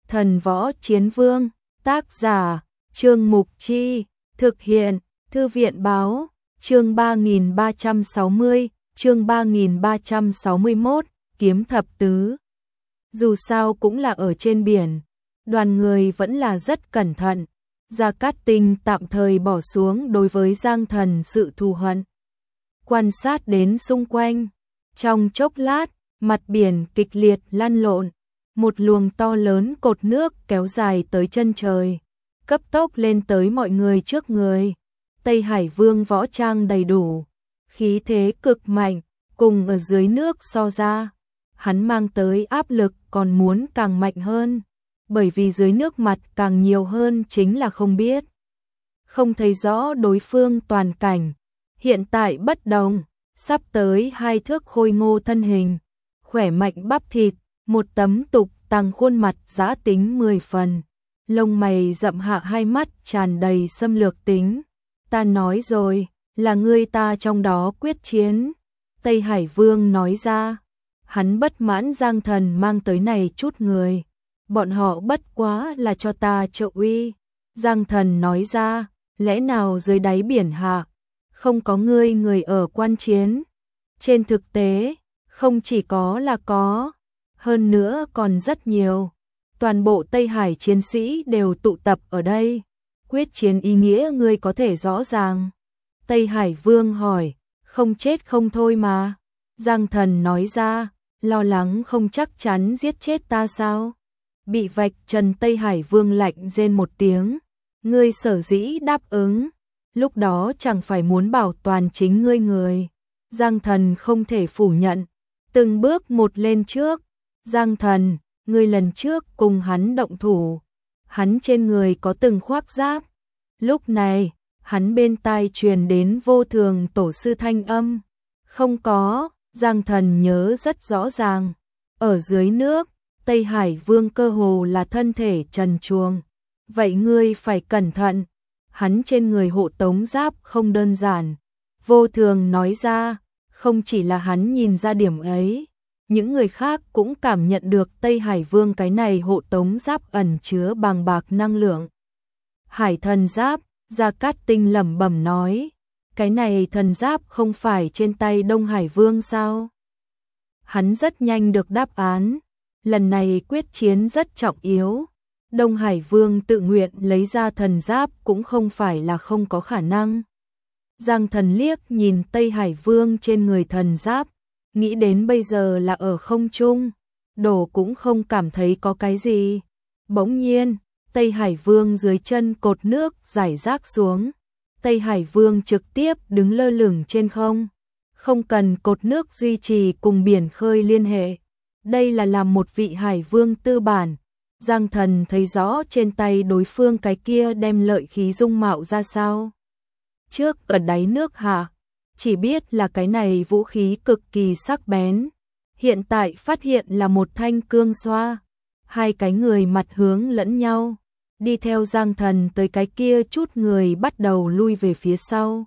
Thần Võ Chiến Vương, tác giả, Trương Mục Chi, thực hiện, Thư viện Báo, chương 3360, chương 3361, Kiếm Thập Tứ. Dù sao cũng là ở trên biển, đoàn người vẫn là rất cẩn thận. Gia Cát Tinh tạm thời bỏ xuống đối với Giang Thần sự thù hận. Quan sát đến xung quanh, trong chốc lát, mặt biển kịch liệt lăn lộn, một luồng to lớn cột nước kéo dài tới chân trời, cấp tốc lên tới mọi người trước người. Tây Hải Vương võ trang đầy đủ, khí thế cực mạnh, cùng ở dưới nước so ra, hắn mang tới áp lực còn muốn càng mạnh hơn, bởi vì dưới nước mặt càng nhiều hơn chính là không biết. Không thấy rõ đối phương toàn cảnh, hiện tại bất đồng, sắp tới 2 thước khôi ngô thân hình, khỏe mạnh bắp thịt, một tấm tục tăng khuôn mặt giã tính 10 phần, lông mày rậm hạ, hai mắt tràn đầy xâm lược tính. Ta nói rồi, là ngươi ta trong đó quyết chiến. Tây Hải Vương nói ra, hắn bất mãn Giang Thần mang tới này chút người, bọn họ bất quá là cho ta trợ uy. Giang Thần nói ra, lẽ nào dưới đáy biển hạ, không có người ở quan chiến. Trên thực tế, không chỉ có là có, hơn nữa còn rất nhiều. Toàn bộ Tây Hải chiến sĩ đều tụ tập ở đây. Quyết chiến ý nghĩa ngươi có thể rõ ràng. Tây Hải Vương hỏi, không chết không thôi mà. Giang Thần nói ra, lo lắng không chắc chắn giết chết ta sao? Bị vạch trần. Tây Hải Vương lạnh rên một tiếng, ngươi sở dĩ đáp ứng, lúc đó chẳng phải muốn bảo toàn chính ngươi người. Giang Thần không thể phủ nhận, từng bước một lên trước. Giang Thần, ngươi lần trước cùng hắn động thủ, hắn trên người có từng khoác giáp. Lúc này, hắn bên tai truyền đến Vô Thường tổ sư thanh âm. Không có, Giang Thần nhớ rất rõ ràng. Ở dưới nước, Tây Hải Vương cơ hồ là thân thể trần truồng. Vậy ngươi phải cẩn thận, hắn trên người hộ tống giáp không đơn giản. Vô Thường nói ra, không chỉ là hắn nhìn ra điểm ấy, những người khác cũng cảm nhận được Tây Hải Vương cái này hộ tống giáp ẩn chứa bàng bạc năng lượng. Hải thần giáp, Gia Cát Tinh lẩm bẩm nói, cái này thần giáp không phải trên tay Đông Hải Vương sao? Hắn rất nhanh được đáp án, lần này quyết chiến rất trọng yếu. Đông Hải Vương tự nguyện lấy ra thần giáp cũng không phải là không có khả năng. Giang Thần liếc nhìn Tây Hải Vương trên người thần giáp, nghĩ đến bây giờ là ở không trung, đổ cũng không cảm thấy có cái gì. Bỗng nhiên, Tây Hải Vương dưới chân cột nước rải rác xuống. Tây Hải Vương trực tiếp đứng lơ lửng trên không. Không cần cột nước duy trì cùng biển khơi liên hệ. Đây là làm một vị Hải Vương tư bản. Giang Thần thấy rõ trên tay đối phương cái kia đem lợi khí dung mạo ra sao. Trước ở đáy nước hạ, chỉ biết là cái này vũ khí cực kỳ sắc bén. Hiện tại phát hiện là một thanh cương xoa. Hai cái người mặt hướng lẫn nhau, đi theo Giang Thần tới cái kia chút người bắt đầu lui về phía sau.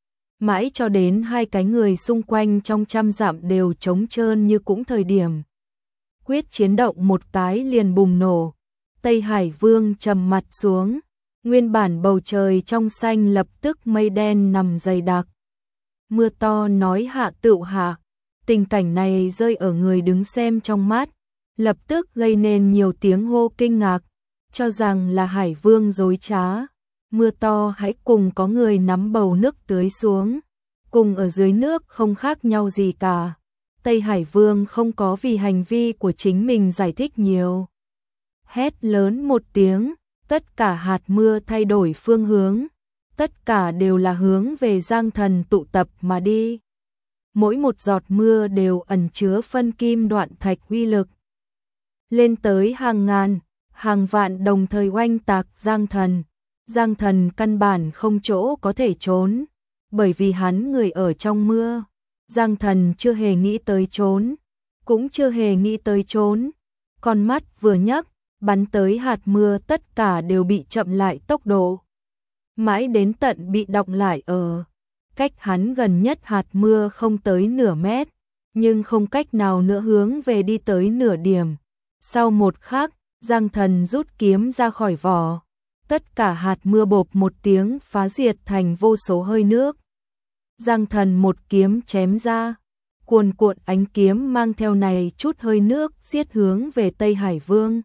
Mãi cho đến hai cái người xung quanh trong 100 dặm đều trống trơn như cũng thời điểm. Quyết chiến động một cái liền bùng nổ. Tây Hải Vương trầm mặt xuống, nguyên bản bầu trời trong xanh lập tức mây đen nằm dày đặc. Mưa to nói hạ tựu hạ, tình cảnh này rơi ở người đứng xem trong mắt, lập tức gây nên nhiều tiếng hô kinh ngạc, cho rằng là Hải Vương dối trá. Mưa to hãy cùng có người nắm bầu nước tưới xuống, cùng ở dưới nước không khác nhau gì cả. Tây Hải Vương không có vì hành vi của chính mình giải thích nhiều. Hét lớn một tiếng, tất cả hạt mưa thay đổi phương hướng, tất cả đều là hướng về Giang Thần tụ tập mà đi. Mỗi một giọt mưa đều ẩn chứa phân kim đoạn thạch uy lực. Lên tới hàng ngàn, hàng vạn đồng thời oanh tạc Giang Thần. Giang Thần căn bản không chỗ có thể trốn, bởi vì hắn người ở trong mưa. Giang Thần chưa hề nghĩ tới trốn, cũng chưa hề nghĩ tới trốn. Con mắt vừa nhấc, bắn tới hạt mưa tất cả đều bị chậm lại tốc độ. Mãi đến tận bị đọng lại ở cách hắn gần nhất hạt mưa không tới nửa mét, nhưng không cách nào nữa hướng về đi tới nửa điểm. Sau một khắc, Giang Thần rút kiếm ra khỏi vỏ, tất cả hạt mưa bộp một tiếng phá diệt thành vô số hơi nước. Giang Thần một kiếm chém ra, cuồn cuộn ánh kiếm mang theo này chút hơi nước giết hướng về Tây Hải Vương.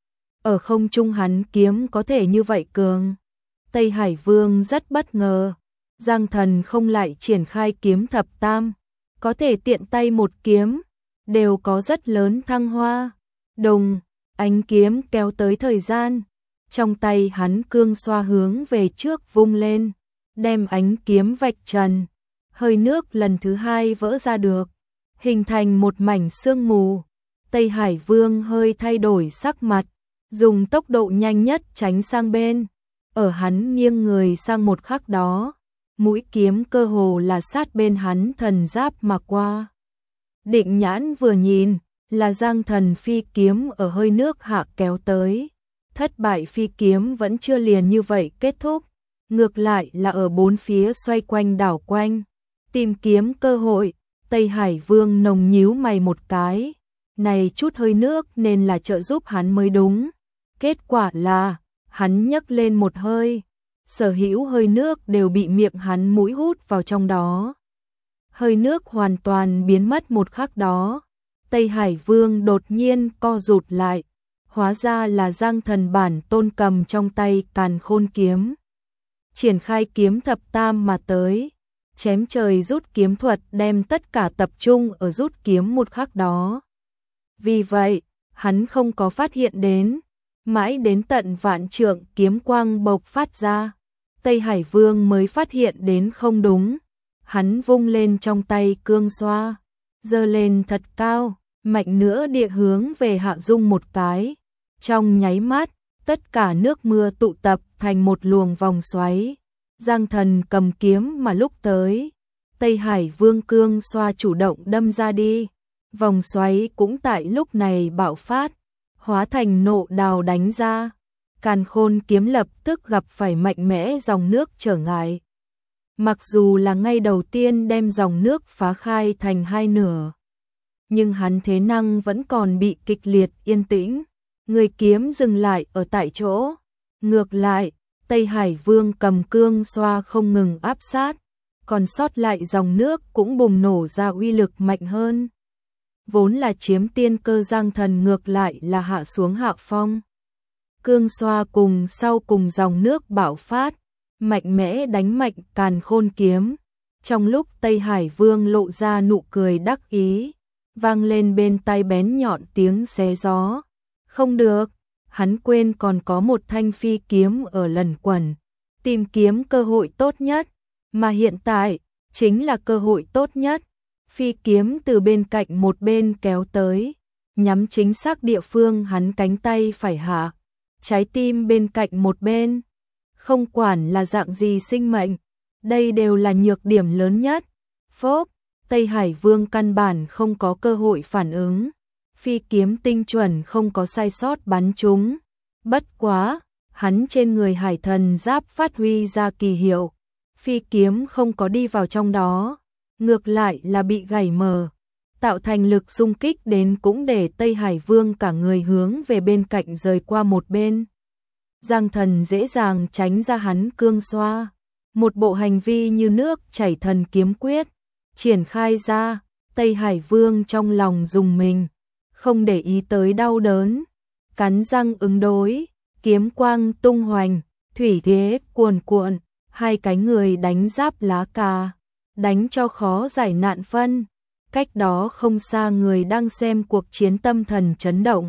Ở không trung hắn kiếm có thể như vậy cường. Tây Hải Vương rất bất ngờ, Giang Thần không lại triển khai kiếm thập tam, có thể tiện tay một kiếm, đều có rất lớn thăng hoa. Đùng, ánh kiếm kéo tới thời gian, trong tay hắn cương xoa hướng về trước vung lên, đem ánh kiếm vạch trần, hơi nước lần thứ hai vỡ ra được, hình thành một mảnh sương mù. Tây Hải Vương hơi thay đổi sắc mặt, dùng tốc độ nhanh nhất tránh sang bên. Ở hắn nghiêng người sang một khắc đó, mũi kiếm cơ hồ là sát bên hắn thần giáp mà qua. Định nhãn vừa nhìn, là Giang Thần phi kiếm ở hơi nước hạ kéo tới. Thất bại phi kiếm vẫn chưa liền như vậy kết thúc, ngược lại là ở bốn phía xoay quanh đảo quanh, tìm kiếm cơ hội. Tây Hải Vương nồng nhíu mày một cái, này chút hơi nước nên là trợ giúp hắn mới đúng. Kết quả là, hắn nhấc lên một hơi, sở hữu hơi nước đều bị miệng hắn mũi hút vào trong đó. Hơi nước hoàn toàn biến mất một khắc đó, Tây Hải Vương đột nhiên co rụt lại, hóa ra là Giang Thần bản tôn cầm trong tay Càn Khôn kiếm. Triển khai kiếm thập tam mà tới, chém trời rút kiếm thuật đem tất cả tập trung ở rút kiếm một khắc đó. Vì vậy, hắn không có phát hiện đến, mãi đến tận vạn trượng kiếm quang bộc phát ra, Tây Hải Vương mới phát hiện đến không đúng. Hắn vung lên trong tay cương xoa, giơ lên thật cao, mạnh nữa địa hướng về hạ dung một cái. Trong nháy mắt, tất cả nước mưa tụ tập thành một luồng vòng xoáy. Giang Thần cầm kiếm mà lúc tới, Tây Hải Vương cương xoa chủ động đâm ra đi. Vòng xoáy cũng tại lúc này bạo phát, hóa thành nộ đào đánh ra. Càn Khôn kiếm lập tức gặp phải mạnh mẽ dòng nước trở ngại. Mặc dù là ngay đầu tiên đem dòng nước phá khai thành hai nửa, nhưng hắn thế năng vẫn còn bị kịch liệt yên tĩnh. Người kiếm dừng lại ở tại chỗ. Ngược lại, Tây Hải Vương cầm cương xoa không ngừng áp sát, còn sót lại dòng nước cũng bùng nổ ra uy lực mạnh hơn. Vốn là chiếm tiên cơ Giang Thần ngược lại là hạ xuống hạ phong. Cương xoa cùng sau cùng dòng nước bạo phát, mạnh mẽ đánh mạnh Càn Khôn kiếm. Trong lúc Tây Hải Vương lộ ra nụ cười đắc ý, vang lên bên tai bén nhọn tiếng xé gió. Không được, hắn quên còn có một thanh phi kiếm ở lần quẩn, tìm kiếm cơ hội tốt nhất, mà hiện tại chính là cơ hội tốt nhất. Phi kiếm từ bên cạnh một bên kéo tới, nhắm chính xác địa phương hắn cánh tay phải hạ, trái tim bên cạnh một bên. Không quản là dạng gì sinh mệnh, đây đều là nhược điểm lớn nhất. Phốp, Tây Hải Vương căn bản không có cơ hội phản ứng. Phi kiếm tinh chuẩn không có sai sót bắn trúng. Bất quá, hắn trên người hải thần giáp phát huy ra kỳ hiệu. Phi kiếm không có đi vào trong đó, ngược lại là bị gãy mờ, tạo thành lực xung kích đến cũng để Tây Hải Vương cả người hướng về bên cạnh rời qua một bên. Giang Thần dễ dàng tránh ra hắn cương xoa, một bộ hành vi như nước chảy thần kiếm quyết, triển khai ra. Tây Hải Vương trong lòng rùng mình, không để ý tới đau đớn, cắn răng ứng đối, kiếm quang tung hoành, thủy thế cuồn cuộn, hai cánh người đánh giáp lá cà, đánh cho khó giải nạn phân. Cách đó không xa người đang xem cuộc chiến tâm thần chấn động.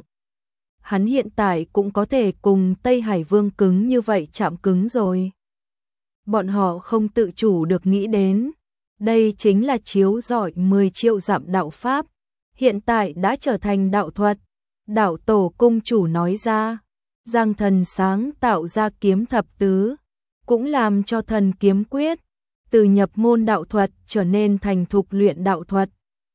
Hắn hiện tại cũng có thể cùng Tây Hải Vương cứng như vậy chạm cứng rồi. Bọn họ không tự chủ được nghĩ đến, đây chính là chiếu rọi 10 triệu dặm đạo pháp, hiện tại đã trở thành đạo thuật. Đạo tổ cung chủ nói ra, Giang Thần sáng tạo ra kiếm thập tứ, cũng làm cho thần kiếm quyết từ nhập môn đạo thuật trở nên thành thục luyện đạo thuật.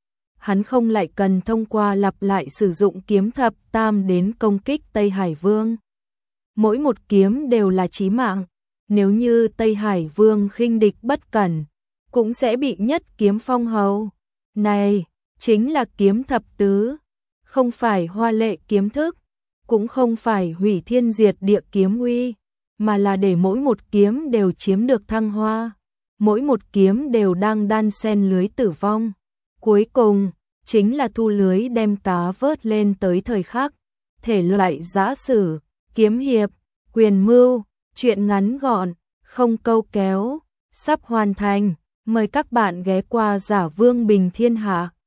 Hắn không lại cần thông qua lặp lại sử dụng kiếm thập tam đến công kích Tây Hải Vương. Mỗi một kiếm đều là chí mạng, nếu như Tây Hải Vương khinh địch bất cẩn, cũng sẽ bị nhất kiếm phong hầu. Này, chính là kiếm thập tứ, không phải hoa lệ kiếm thức. cũng không phải hủy thiên diệt địa kiếm uy, mà là để mỗi một kiếm đều chiếm được thăng hoa, mỗi một kiếm đều đang đan xen lưới tử vong. Cuối cùng, chính là thu lưới đem cá vớt lên tới thời khắc. Thể loại giã sử, kiếm hiệp, quyền mưu, truyện ngắn gọn, không câu kéo, sắp hoàn thành. Mời các bạn ghé qua Giả Vương Bình Thiên Hạ.